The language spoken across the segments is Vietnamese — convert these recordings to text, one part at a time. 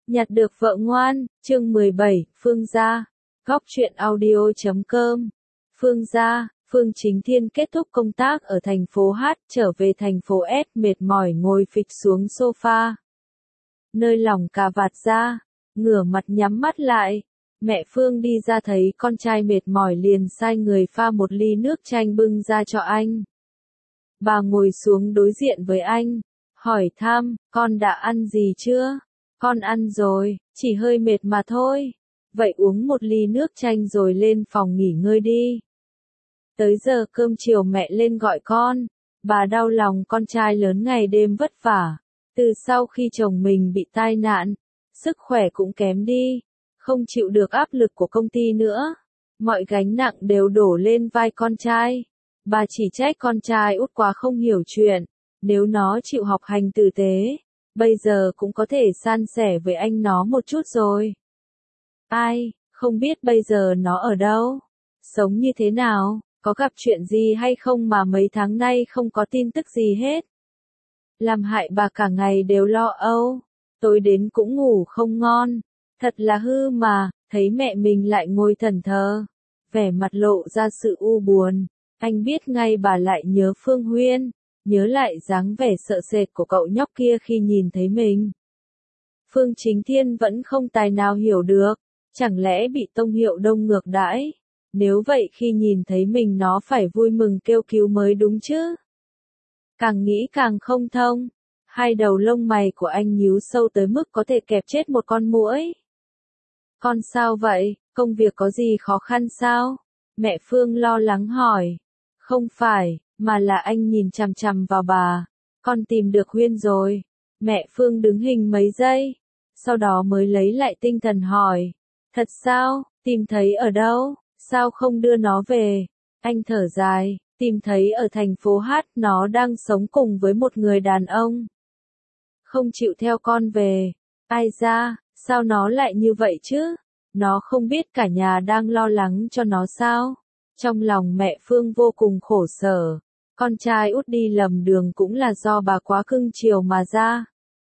Nhặt được vợ ngoan, chương 17, Phương gia. Góc truyện audio.com. Phương gia, Phương Chính Thiên kết thúc công tác ở thành phố H, trở về thành phố S mệt mỏi ngồi phịch xuống sofa. Nơi lỏng cà vạt ra, ngửa mặt nhắm mắt lại. Mẹ Phương đi ra thấy con trai mệt mỏi liền sai người pha một ly nước chanh bưng ra cho anh. Bà ngồi xuống đối diện với anh, hỏi thăm, con đã ăn gì chưa? Con ăn rồi, chỉ hơi mệt mà thôi. Vậy uống một ly nước chanh rồi lên phòng nghỉ ngơi đi. Tới giờ cơm chiều mẹ lên gọi con. Bà đau lòng con trai lớn ngày đêm vất vả. Từ sau khi chồng mình bị tai nạn, sức khỏe cũng kém đi. Không chịu được áp lực của công ty nữa. Mọi gánh nặng đều đổ lên vai con trai. Bà chỉ trách con trai út quá không hiểu chuyện. Nếu nó chịu học hành tử tế, bây giờ cũng có thể san sẻ với anh nó một chút rồi. Ai, không biết bây giờ nó ở đâu? Sống như thế nào? Có gặp chuyện gì hay không mà mấy tháng nay không có tin tức gì hết? Làm hại bà cả ngày đều lo âu. Tối đến cũng ngủ không ngon. Thật là hư mà, thấy mẹ mình lại ngồi thẫn thờ. Vẻ mặt lộ ra sự u buồn. Anh biết ngay bà lại nhớ Phương Huyên. Nhớ lại dáng vẻ sợ sệt của cậu nhóc kia khi nhìn thấy mình. Phương Chính Thiên vẫn không tài nào hiểu được, chẳng lẽ bị Tông Hiệu Đông ngược đãi? Nếu vậy khi nhìn thấy mình nó phải vui mừng kêu cứu mới đúng chứ? Càng nghĩ càng không thông, hai đầu lông mày của anh nhíu sâu tới mức có thể kẹp chết một con muỗi. Con sao vậy, công việc có gì khó khăn sao? Mẹ Phương lo lắng hỏi. Không phải, mà là anh nhìn chằm chằm vào bà. Con tìm được Huyên rồi. Mẹ Phương đứng hình mấy giây, sau đó mới lấy lại tinh thần hỏi. Thật sao, tìm thấy ở đâu, sao không đưa nó về? Anh thở dài, tìm thấy ở thành phố H, nó đang sống cùng với một người đàn ông. Không chịu theo con về. Ai ra, sao nó lại như vậy chứ? Nó không biết cả nhà đang lo lắng cho nó sao? Trong lòng mẹ Phương vô cùng khổ sở. Con trai út đi lầm đường cũng là do bà quá cưng chiều mà ra.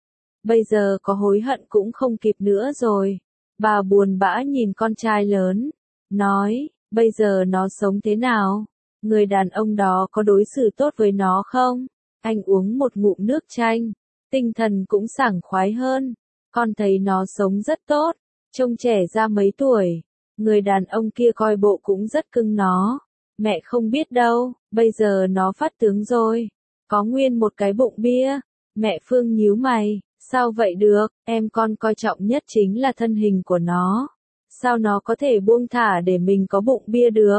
Bây giờ có hối hận cũng không kịp nữa rồi. Bà buồn bã nhìn con trai lớn. Nói, bây giờ nó sống thế nào? Người đàn ông đó có đối xử tốt với nó không? Anh uống một ngụm nước chanh. Tinh thần cũng sảng khoái hơn. Con thấy nó sống rất tốt. Trông trẻ ra mấy tuổi. Người đàn ông kia coi bộ cũng rất cưng nó. Mẹ không biết đâu, bây giờ nó phát tướng rồi. Có nguyên một cái bụng bia. Mẹ Phương nhíu mày, sao vậy được, em con coi trọng nhất chính là thân hình của nó. Sao nó có thể buông thả để mình có bụng bia được?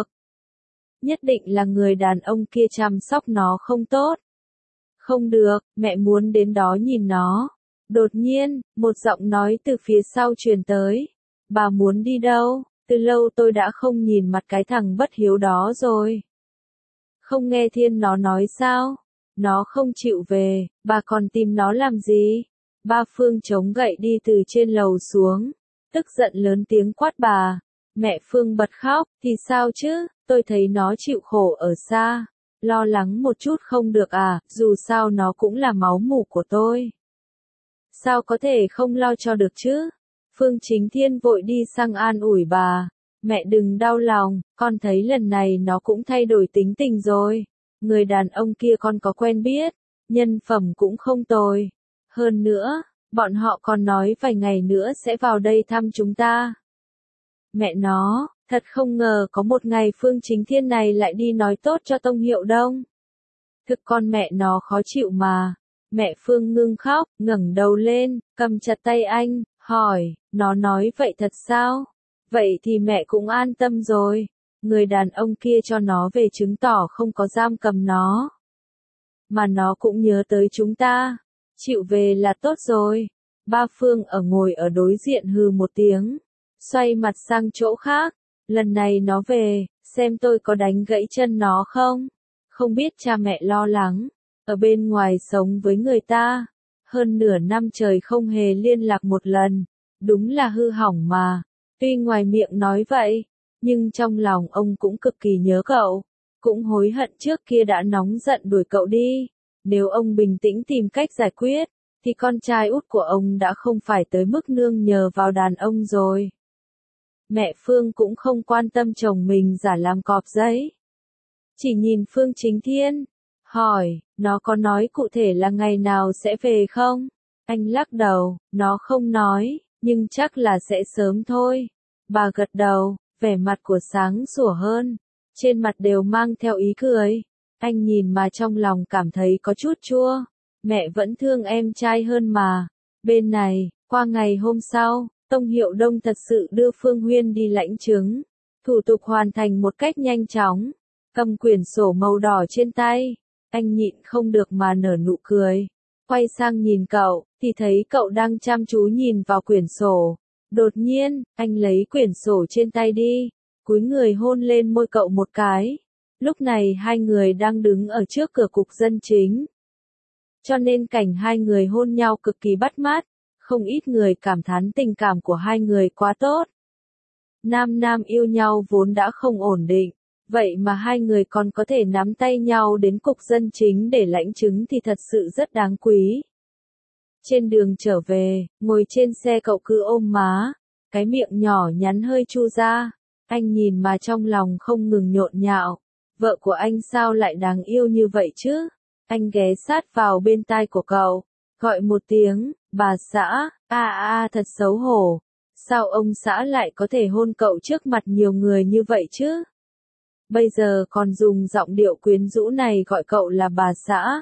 Nhất định là người đàn ông kia chăm sóc nó không tốt. Không được, mẹ muốn đến đó nhìn nó. Đột nhiên, một giọng nói từ phía sau truyền tới. Bà muốn đi đâu? Từ lâu tôi đã không nhìn mặt cái thằng bất hiếu đó rồi. Không nghe Thiên nó nói sao? Nó không chịu về, bà còn tìm nó làm gì? Ba Phương chống gậy đi từ trên lầu xuống, tức giận lớn tiếng quát bà. Mẹ Phương bật khóc, thì sao chứ, tôi thấy nó chịu khổ ở xa. Lo lắng một chút không được à, dù sao nó cũng là máu mủ của tôi. Sao có thể không lo cho được chứ? Phương Chính Thiên vội đi sang an ủi bà. Mẹ đừng đau lòng, con thấy lần này nó cũng thay đổi tính tình rồi. Người đàn ông kia con có quen biết, nhân phẩm cũng không tồi. Hơn nữa, bọn họ còn nói vài ngày nữa sẽ vào đây thăm chúng ta. Mẹ nó, thật không ngờ có một ngày Phương Chính Thiên này lại đi nói tốt cho Tông Hiệu Đông. Thực con mẹ nó khó chịu mà. Mẹ Phương ngưng khóc, ngẩng đầu lên, cầm chặt tay anh, hỏi, nó nói vậy thật sao? Vậy thì mẹ cũng an tâm rồi. Người đàn ông kia cho nó về chứng tỏ không có giam cầm nó. Mà nó cũng nhớ tới chúng ta. Chịu về là tốt rồi. Ba Phương ngồi ở đối diện hừ một tiếng. Xoay mặt sang chỗ khác. Lần này nó về, xem tôi có đánh gãy chân nó không? Không biết cha mẹ lo lắng. Ở bên ngoài sống với người ta. Hơn nửa năm trời không hề liên lạc một lần. Đúng là hư hỏng mà. Tuy ngoài miệng nói vậy, nhưng trong lòng ông cũng cực kỳ nhớ cậu. Cũng hối hận trước kia đã nóng giận đuổi cậu đi. Nếu ông bình tĩnh tìm cách giải quyết, thì con trai út của ông đã không phải tới mức nương nhờ vào đàn ông rồi. Mẹ Phương cũng không quan tâm chồng mình giả làm cọp giấy. Chỉ nhìn Phương Chính Thiên, hỏi, nó có nói cụ thể là ngày nào sẽ về không? Anh lắc đầu, nó không nói, nhưng chắc là sẽ sớm thôi. Bà gật đầu, vẻ mặt của sáng sủa hơn, trên mặt đều mang theo ý cười. Anh nhìn mà trong lòng cảm thấy có chút chua. Mẹ vẫn thương em trai hơn mà. Bên này, qua ngày hôm sau, Tông Hiệu Đông thật sự đưa Phương Huyên đi lãnh chứng. Thủ tục hoàn thành một cách nhanh chóng. Cầm quyển sổ màu đỏ trên tay, anh nhịn không được mà nở nụ cười. Quay sang nhìn cậu, thì thấy cậu đang chăm chú nhìn vào quyển sổ. Đột nhiên, anh lấy quyển sổ trên tay đi, cúi người hôn lên môi cậu một cái. Lúc này hai người đang đứng ở trước cửa cục dân chính. Cho nên cảnh hai người hôn nhau cực kỳ bắt mắt, không ít người cảm thán tình cảm của hai người quá tốt. Nam nam yêu nhau vốn đã không ổn định, vậy mà hai người còn có thể nắm tay nhau đến cục dân chính để lãnh chứng thì thật sự rất đáng quý. Trên đường trở về, ngồi trên xe cậu cứ ôm má, cái miệng nhỏ nhắn hơi chu ra. Anh nhìn mà trong lòng không ngừng nhộn nhạo. Vợ của anh sao lại đáng yêu như vậy chứ? Anh ghé sát vào bên tai của cậu, gọi một tiếng, bà xã, thật xấu hổ. Sao ông xã lại có thể hôn cậu trước mặt nhiều người như vậy chứ? Bây giờ còn dùng giọng điệu quyến rũ này gọi cậu là bà xã.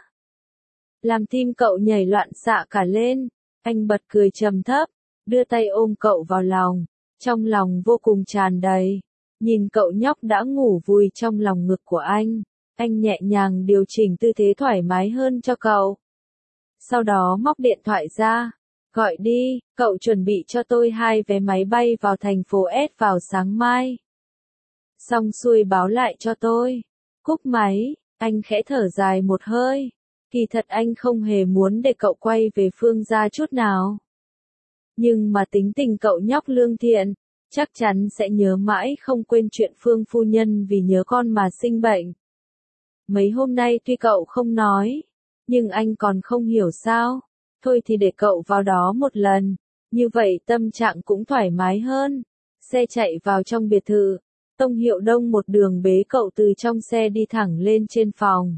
Làm tim cậu nhảy loạn xạ cả lên, anh bật cười trầm thấp, đưa tay ôm cậu vào lòng, trong lòng vô cùng tràn đầy. Nhìn cậu nhóc đã ngủ vùi trong lòng ngực của anh nhẹ nhàng điều chỉnh tư thế thoải mái hơn cho cậu. Sau đó móc điện thoại ra, gọi đi, cậu chuẩn bị cho tôi 2 vé máy bay vào thành phố S vào sáng mai. Xong xuôi báo lại cho tôi. Cúp máy, anh khẽ thở dài một hơi. Kỳ thật anh không hề muốn để cậu quay về Phương gia chút nào. Nhưng mà tính tình cậu nhóc lương thiện, chắc chắn sẽ nhớ mãi không quên chuyện Phương phu nhân vì nhớ con mà sinh bệnh. Mấy hôm nay tuy cậu không nói, nhưng anh còn không hiểu sao. Thôi thì để cậu vào đó một lần, như vậy tâm trạng cũng thoải mái hơn. Xe chạy vào trong biệt thự, Tông Hiệu Đông một đường bế cậu từ trong xe đi thẳng lên trên phòng.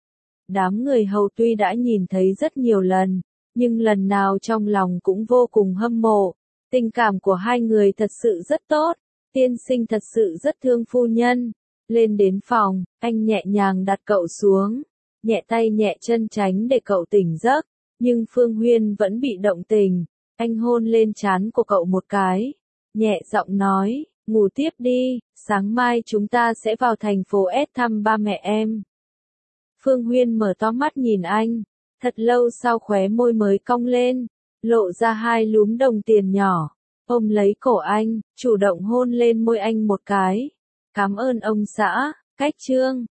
Đám người hầu tuy đã nhìn thấy rất nhiều lần, nhưng lần nào trong lòng cũng vô cùng hâm mộ. Tình cảm của hai người thật sự rất tốt, tiên sinh thật sự rất thương phu nhân. Lên đến phòng, anh nhẹ nhàng đặt cậu xuống, nhẹ tay nhẹ chân tránh để cậu tỉnh giấc, nhưng Phương Huyên vẫn bị động tình. Anh hôn lên trán của cậu một cái, nhẹ giọng nói, ngủ tiếp đi, sáng mai chúng ta sẽ vào thành phố S thăm ba mẹ em. Phương Huyên mở to mắt nhìn anh, thật lâu sau khóe môi mới cong lên, lộ ra 2 lúm đồng tiền nhỏ, ôm lấy cổ anh, chủ động hôn lên môi anh một cái. Cảm ơn ông xã, cách chương.